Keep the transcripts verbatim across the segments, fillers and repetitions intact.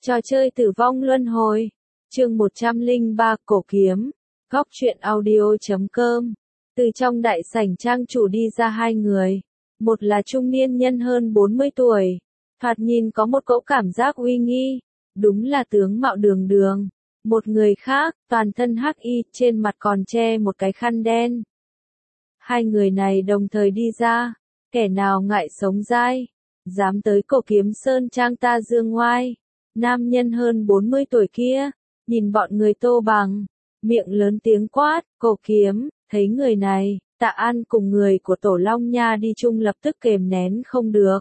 Trò chơi tử vong luân hồi. Chương một trăm lẻ ba Cổ kiếm. Góc truyện audio chấm com. Từ trong đại sảnh trang chủ đi ra hai người. Một là trung niên nhân hơn bốn mươi tuổi. Thoạt nhìn có một cỗ cảm giác uy nghi. Đúng là tướng mạo đường đường. Một người khác, toàn thân hắc y, trên mặt còn che một cái khăn đen. Hai người này đồng thời đi ra. Kẻ nào ngại sống dai, dám tới Cổ kiếm sơn trang ta dương ngoai. Nam nhân hơn bốn mươi tuổi kia, nhìn bọn người Tô Bằng, miệng lớn tiếng quát, Cổ kiếm, thấy người này, Tạ An cùng người của Tổ Long Nha đi chung lập tức kềm nén không được.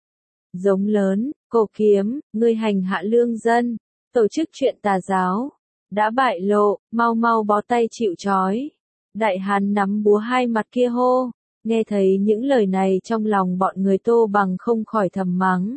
Giống lớn, Cổ kiếm, ngươi hành hạ lương dân, tổ chức chuyện tà giáo, đã bại lộ, mau mau bó tay chịu trói. Đại hán nắm búa hai mặt kia hô, nghe thấy những lời này trong lòng bọn người Tô Bằng không khỏi thầm mắng.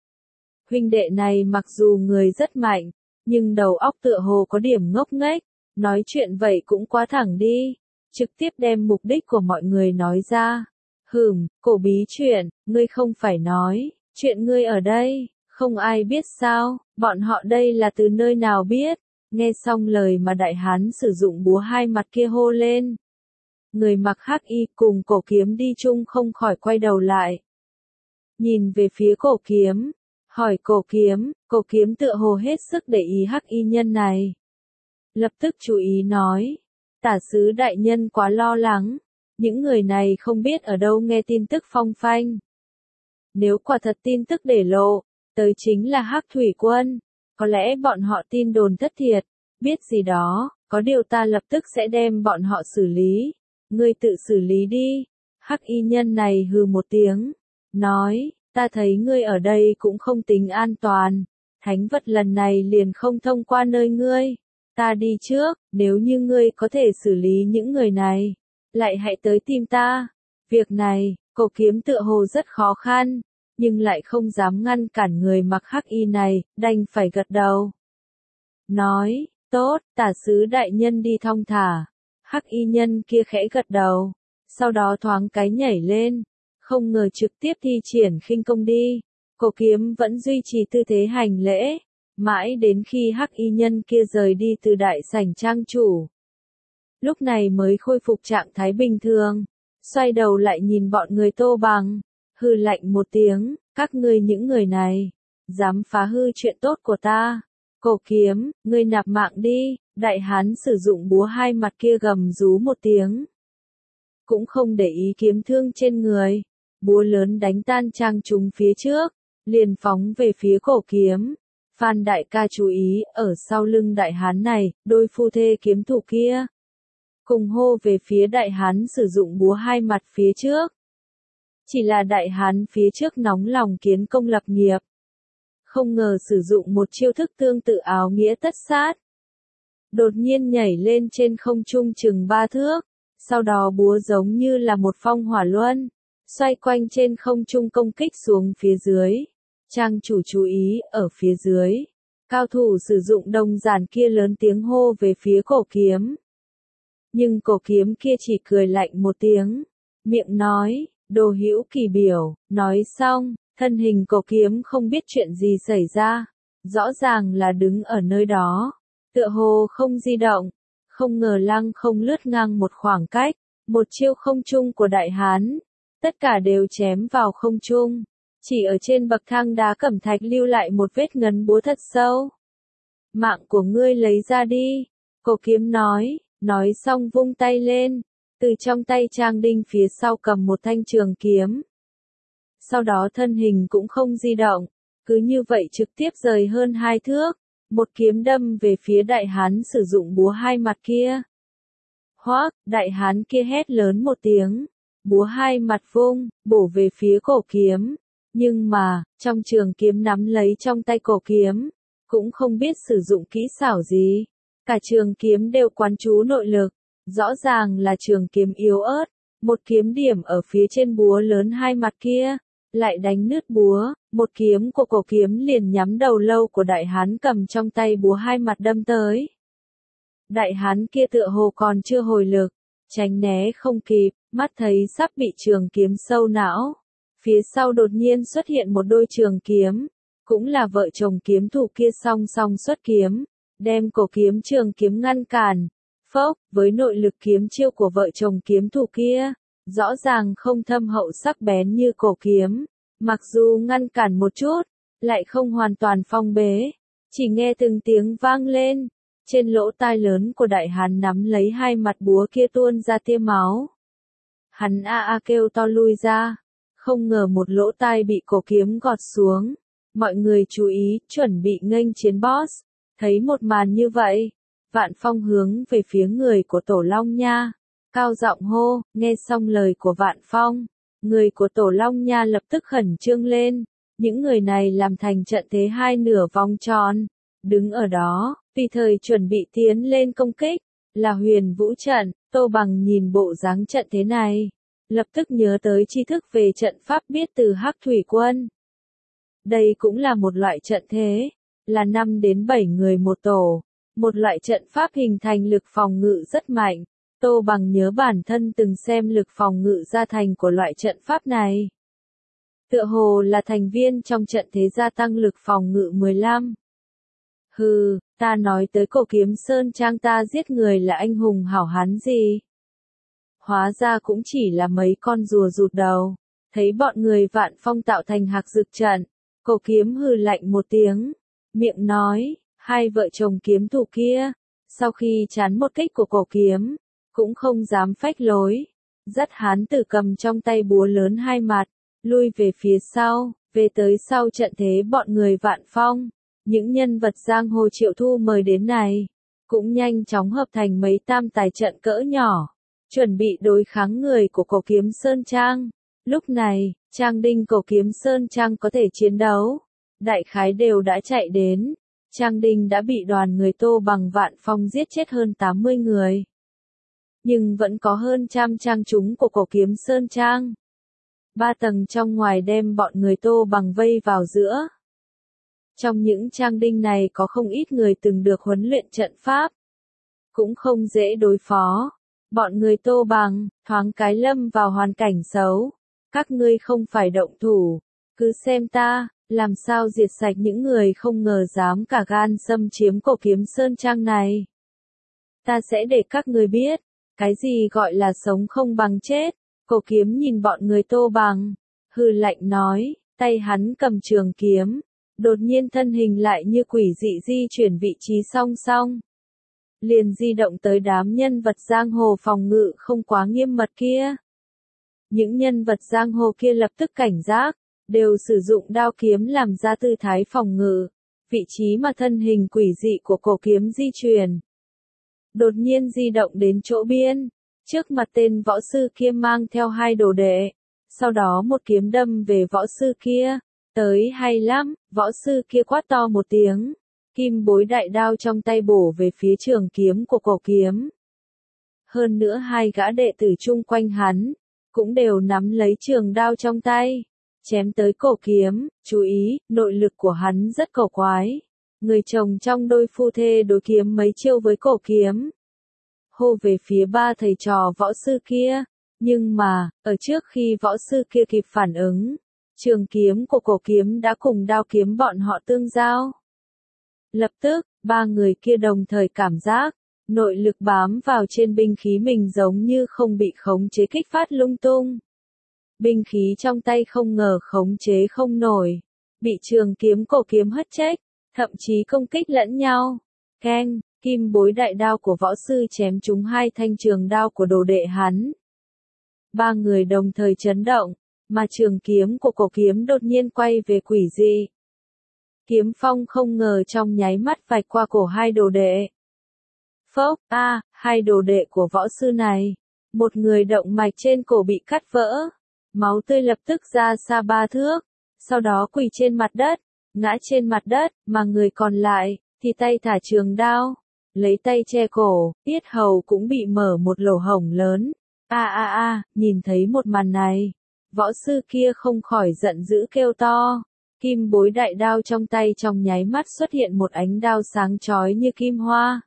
Huynh đệ này mặc dù người rất mạnh, nhưng đầu óc tựa hồ có điểm ngốc nghếch, nói chuyện vậy cũng quá thẳng đi, trực tiếp đem mục đích của mọi người nói ra. Hừm, Cổ bí chuyện, ngươi không phải nói, chuyện ngươi ở đây, không ai biết sao, bọn họ đây là từ nơi nào biết, nghe xong lời mà đại hán sử dụng búa hai mặt kia hô lên. Người mặc hắc y cùng Cổ kiếm đi chung không khỏi quay đầu lại. Nhìn về phía Cổ kiếm. Hỏi Cổ kiếm, Cổ kiếm tựa hồ hết sức để ý hắc y nhân này. Lập tức chú ý nói, tả sứ đại nhân quá lo lắng, những người này không biết ở đâu nghe tin tức phong phanh. Nếu quả thật tin tức để lộ, tới chính là Hắc Thủy Quân, có lẽ bọn họ tin đồn thất thiệt, biết gì đó, có điều ta lập tức sẽ đem bọn họ xử lý, ngươi tự xử lý đi. Hắc y nhân này hừ một tiếng, nói, ta thấy ngươi ở đây cũng không tính an toàn, thánh vật lần này liền không thông qua nơi ngươi, ta đi trước, nếu như ngươi có thể xử lý những người này, lại hãy tới tìm ta. Việc này, Cổ kiếm tựa hồ rất khó khăn, nhưng lại không dám ngăn cản người mặc hắc y này, đành phải gật đầu. Nói, tốt, tả sứ đại nhân đi thong thả, hắc y nhân kia khẽ gật đầu, sau đó thoáng cái nhảy lên. Không ngờ trực tiếp thi triển khinh công đi, Cổ kiếm vẫn duy trì tư thế hành lễ, mãi đến khi hắc y nhân kia rời đi từ đại sảnh trang chủ. Lúc này mới khôi phục trạng thái bình thường, xoay đầu lại nhìn bọn người Tô Bằng, hừ lạnh một tiếng, các ngươi những người này, dám phá hư chuyện tốt của ta. Cổ kiếm, ngươi nạp mạng đi, đại hán sử dụng búa hai mặt kia gầm rú một tiếng. Cũng không để ý kiếm thương trên người. Búa lớn đánh tan trang chúng phía trước, liền phóng về phía Cổ kiếm. Phan đại ca chú ý, ở sau lưng đại hán này, đôi phu thê kiếm thủ kia. Cùng hô về phía đại hán sử dụng búa hai mặt phía trước. Chỉ là đại hán phía trước nóng lòng kiến công lập nghiệp. Không ngờ sử dụng một chiêu thức tương tự áo nghĩa tất sát. Đột nhiên nhảy lên trên không trung chừng ba thước, sau đó búa giống như là một phong hỏa luân. Xoay quanh trên không trung công kích xuống phía dưới. Trang chủ chú ý, ở phía dưới. Cao thủ sử dụng đồng giản kia lớn tiếng hô về phía Cổ kiếm. Nhưng Cổ kiếm kia chỉ cười lạnh một tiếng. Miệng nói, đồ hữu kỳ biểu, nói xong, thân hình Cổ kiếm không biết chuyện gì xảy ra. Rõ ràng là đứng ở nơi đó. Tựa hồ không di động. Không ngờ lăng không lướt ngang một khoảng cách. Một chiêu không trung của đại hán. Tất cả đều chém vào không trung, chỉ ở trên bậc thang đá cẩm thạch lưu lại một vết ngấn búa thật sâu. Mạng của ngươi lấy ra đi, Cổ kiếm nói, nói xong vung tay lên, từ trong tay Trang Đinh phía sau cầm một thanh trường kiếm. Sau đó thân hình cũng không di động, cứ như vậy trực tiếp rời hơn hai thước, một kiếm đâm về phía đại hán sử dụng búa hai mặt kia. Hoác, đại hán kia hét lớn một tiếng. Búa hai mặt vung, bổ về phía Cổ kiếm. Nhưng mà, trong trường kiếm nắm lấy trong tay Cổ kiếm, cũng không biết sử dụng kỹ xảo gì. Cả trường kiếm đều quán trú nội lực, rõ ràng là trường kiếm yếu ớt. Một kiếm điểm ở phía trên búa lớn hai mặt kia, lại đánh nứt búa, một kiếm của Cổ kiếm liền nhắm đầu lâu của đại hán cầm trong tay búa hai mặt đâm tới. Đại hán kia tựa hồ còn chưa hồi lực, tránh né không kịp. Mắt thấy sắp bị trường kiếm sâu não. Phía sau đột nhiên xuất hiện một đôi trường kiếm. cũng là vợ chồng kiếm thủ kia song song xuất kiếm, đem cổ kiếm trường kiếm ngăn cản. Phốc, với nội lực kiếm chiêu của vợ chồng kiếm thủ kia, rõ ràng không thâm hậu sắc bén như cổ kiếm, mặc dù ngăn cản một chút, lại không hoàn toàn phong bế, chỉ nghe từng tiếng vang lên, trên lỗ tai lớn của đại hán nắm lấy hai mặt búa kia tuôn ra tia máu. Hắn a a kêu to lui ra, không ngờ một lỗ tai bị cổ kiếm gọt xuống. Mọi người chú ý, chuẩn bị nghênh chiến boss. Thấy một màn như vậy, Vạn Phong hướng về phía người của Tổ Long Nha, cao giọng hô. Nghe xong lời của Vạn Phong, người của Tổ Long Nha lập tức khẩn trương lên. Những người này làm thành trận thế hai nửa vòng tròn, đứng ở đó, tùy thời chuẩn bị tiến lên công kích, là Huyền Vũ trận. Tô Bằng nhìn bộ dáng trận thế này, lập tức nhớ tới tri thức về trận pháp biết từ Hắc Thủy Quân. Đây cũng là một loại trận thế, là năm đến bảy người một tổ, một loại trận pháp hình thành lực phòng ngự rất mạnh. Tô Bằng nhớ bản thân từng xem lực phòng ngự gia thành của loại trận pháp này. Tựa hồ là thành viên trong trận thế gia tăng lực phòng ngự mười lăm. Hừ, ta nói tới cổ kiếm Sơn Trang ta giết người là anh hùng hảo hán gì? Hóa ra cũng chỉ là mấy con rùa rụt đầu. Thấy bọn người Vạn Phong tạo thành hạc dược trận, cổ kiếm hừ lạnh một tiếng, miệng nói, hai vợ chồng kiếm thủ kia, sau khi chán một kích của cổ kiếm, cũng không dám phách lối, dắt hán tử cầm trong tay búa lớn hai mặt, lui về phía sau, về tới sau trận thế bọn người Vạn Phong, những nhân vật giang hồ Triệu Thu mời đến này, cũng nhanh chóng hợp thành mấy tam tài trận cỡ nhỏ, chuẩn bị đối kháng người của cổ kiếm Sơn Trang. Lúc này, Trang Đinh cổ kiếm Sơn Trang có thể chiến đấu, đại khái đều đã chạy đến. Trang Đinh đã bị đoàn người Tô Bằng Vạn Phong giết chết hơn tám mươi người. Nhưng vẫn có hơn trăm trang chúng của cổ kiếm Sơn Trang. Ba tầng trong ngoài đem bọn người Tô Bằng vây vào giữa. Trong những Trang Đinh này có không ít người từng được huấn luyện trận pháp. Cũng không dễ đối phó. Bọn người Tô Bằng, thoáng cái lâm vào hoàn cảnh xấu. Các ngươi không phải động thủ, cứ xem ta, làm sao diệt sạch những người không ngờ dám cả gan xâm chiếm cổ kiếm Sơn Trang này. Ta sẽ để các ngươi biết, cái gì gọi là sống không bằng chết. Cổ kiếm nhìn bọn người Tô Bằng, hừ lạnh nói, tay hắn cầm trường kiếm, đột nhiên thân hình lại như quỷ dị di chuyển vị trí song song. Liền di động tới đám nhân vật giang hồ phòng ngự không quá nghiêm mật kia. Những nhân vật giang hồ kia lập tức cảnh giác, đều sử dụng đao kiếm làm ra tư thái phòng ngự, vị trí mà thân hình quỷ dị của cổ kiếm di chuyển. Đột nhiên di động đến chỗ biên, trước mặt tên võ sư kia mang theo hai đồ đệ, sau đó một kiếm đâm về võ sư kia, tới hay lắm, võ sư kia quát to một tiếng, kim bối đại đao trong tay bổ về phía trường kiếm của cổ kiếm. Hơn nữa hai gã đệ tử chung quanh hắn, cũng đều nắm lấy trường đao trong tay, chém tới cổ kiếm. Chú ý, nội lực của hắn rất cổ quái. Người chồng trong đôi phu thê đối kiếm mấy chiêu với cổ kiếm. Hô về phía ba thầy trò võ sư kia. Nhưng mà, ở trước khi võ sư kia kịp phản ứng, trường kiếm của cổ kiếm đã cùng đao kiếm bọn họ tương giao. Lập tức, ba người kia đồng thời cảm giác, nội lực bám vào trên binh khí mình giống như không bị khống chế kích phát lung tung. Binh khí trong tay không ngờ khống chế không nổi, bị trường kiếm cổ kiếm hất chết, thậm chí công kích lẫn nhau. Keng, kim bối đại đao của võ sư chém trúng hai thanh trường đao của đồ đệ hắn. Ba người đồng thời chấn động, mà trường kiếm của cổ kiếm đột nhiên quay về quỷ dị. Kiếm phong không ngờ trong nháy mắt vạch qua cổ hai đồ đệ. Phốc, a, à, hai đồ đệ của võ sư này, một người động mạch trên cổ bị cắt vỡ, máu tươi lập tức ra xa ba thước, sau đó quỳ trên mặt đất, ngã trên mặt đất, mà người còn lại, thì tay thả trường đao, lấy tay che cổ, yết hầu cũng bị mở một lỗ hổng lớn. A a a, nhìn thấy một màn này, võ sư kia không khỏi giận dữ kêu to. Kim bối đại đao trong tay trong nháy mắt xuất hiện một ánh đao sáng chói như kim hoa.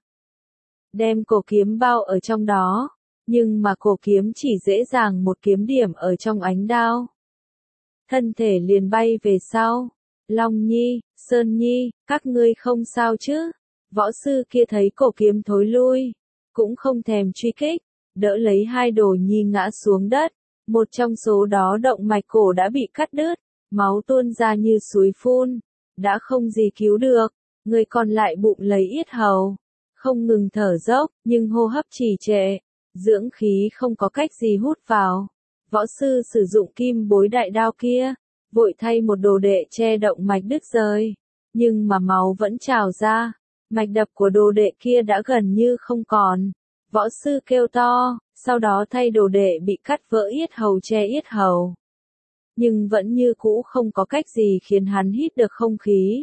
Đem cổ kiếm bao ở trong đó, nhưng mà cổ kiếm chỉ dễ dàng một kiếm điểm ở trong ánh đao. Thân thể liền bay về sau. Long Nhi, Sơn Nhi, các ngươi không sao chứ? Võ sư kia thấy cổ kiếm thối lui, cũng không thèm truy kích, đỡ lấy hai đồ nhi ngã xuống đất. Một trong số đó động mạch cổ đã bị cắt đứt, máu tuôn ra như suối phun, đã không gì cứu được. Người còn lại bụng lấy yết hầu, không ngừng thở dốc, nhưng hô hấp trì trệ, dưỡng khí không có cách gì hút vào. Võ sư sử dụng kim bối đại đao kia, vội thay một đồ đệ che động mạch đứt rời, nhưng mà máu vẫn trào ra, mạch đập của đồ đệ kia đã gần như không còn. Võ sư kêu to, sau đó thay đồ đệ bị cắt vỡ yết hầu che yết hầu. Nhưng vẫn như cũ không có cách gì khiến hắn hít được không khí.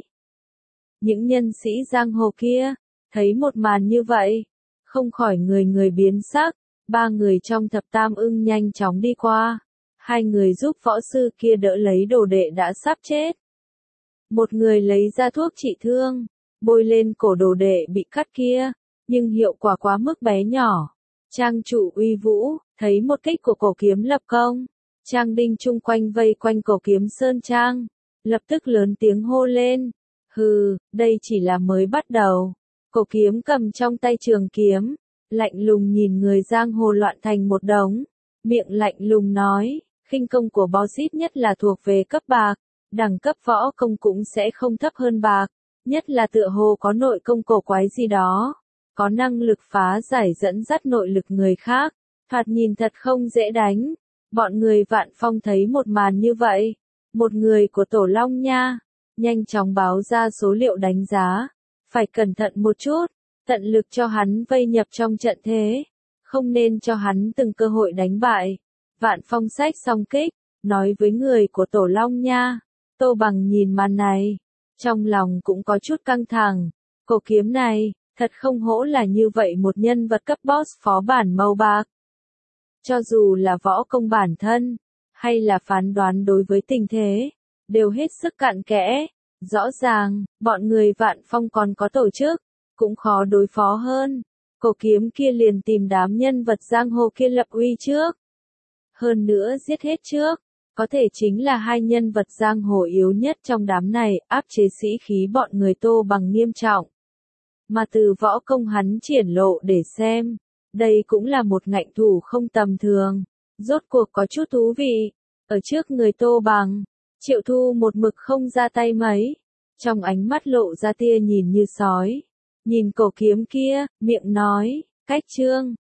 Những nhân sĩ giang hồ kia, thấy một màn như vậy, không khỏi người người biến sắc. Ba người trong thập tam ưng nhanh chóng đi qua. Hai người giúp võ sư kia đỡ lấy đồ đệ đã sắp chết. Một người lấy ra thuốc trị thương, bôi lên cổ đồ đệ bị cắt kia, nhưng hiệu quả quá mức bé nhỏ. Trang chủ uy vũ, thấy một kích của cổ kiếm lập công. Trang đinh chung quanh vây quanh cổ kiếm sơn trang, lập tức lớn tiếng hô lên. Hừ, đây chỉ là mới bắt đầu. Cổ kiếm cầm trong tay trường kiếm, lạnh lùng nhìn người giang hồ loạn thành một đống, miệng lạnh lùng nói, khinh công của Bauxit nhất là thuộc về cấp bạc, đẳng cấp võ công cũng sẽ không thấp hơn bạc, nhất là tựa hồ có nội công cổ quái gì đó, có năng lực phá giải dẫn dắt nội lực người khác, thoạt nhìn thật không dễ đánh. Bọn người Vạn Phong thấy một màn như vậy, một người của Tổ Long nha, nhanh chóng báo ra số liệu đánh giá, phải cẩn thận một chút. Tận lực cho hắn vây nhập trong trận thế, không nên cho hắn từng cơ hội đánh bại. Vạn Phong xách xong kích, nói với người của Tổ Long nha. Tô Bằng nhìn màn này, trong lòng cũng có chút căng thẳng. Cổ kiếm này, thật không hổ là như vậy một nhân vật cấp boss phó bản màu bạc. Cho dù là võ công bản thân, hay là phán đoán đối với tình thế, đều hết sức cặn kẽ. Rõ ràng, bọn người Vạn Phong còn có tổ chức, cũng khó đối phó hơn. Cổ kiếm kia liền tìm đám nhân vật giang hồ kia lập uy trước. Hơn nữa giết hết trước, có thể chính là hai nhân vật giang hồ yếu nhất trong đám này, áp chế sĩ khí bọn người Tô Bằng nghiêm trọng. Mà từ võ công hắn triển lộ để xem, đây cũng là một ngạnh thủ không tầm thường. Rốt cuộc có chút thú vị, ở trước người Tô Bằng, Triệu Thu một mực không ra tay mấy, trong ánh mắt lộ ra tia nhìn như sói. Nhìn cổ kiếm kia, miệng nói, cách trương,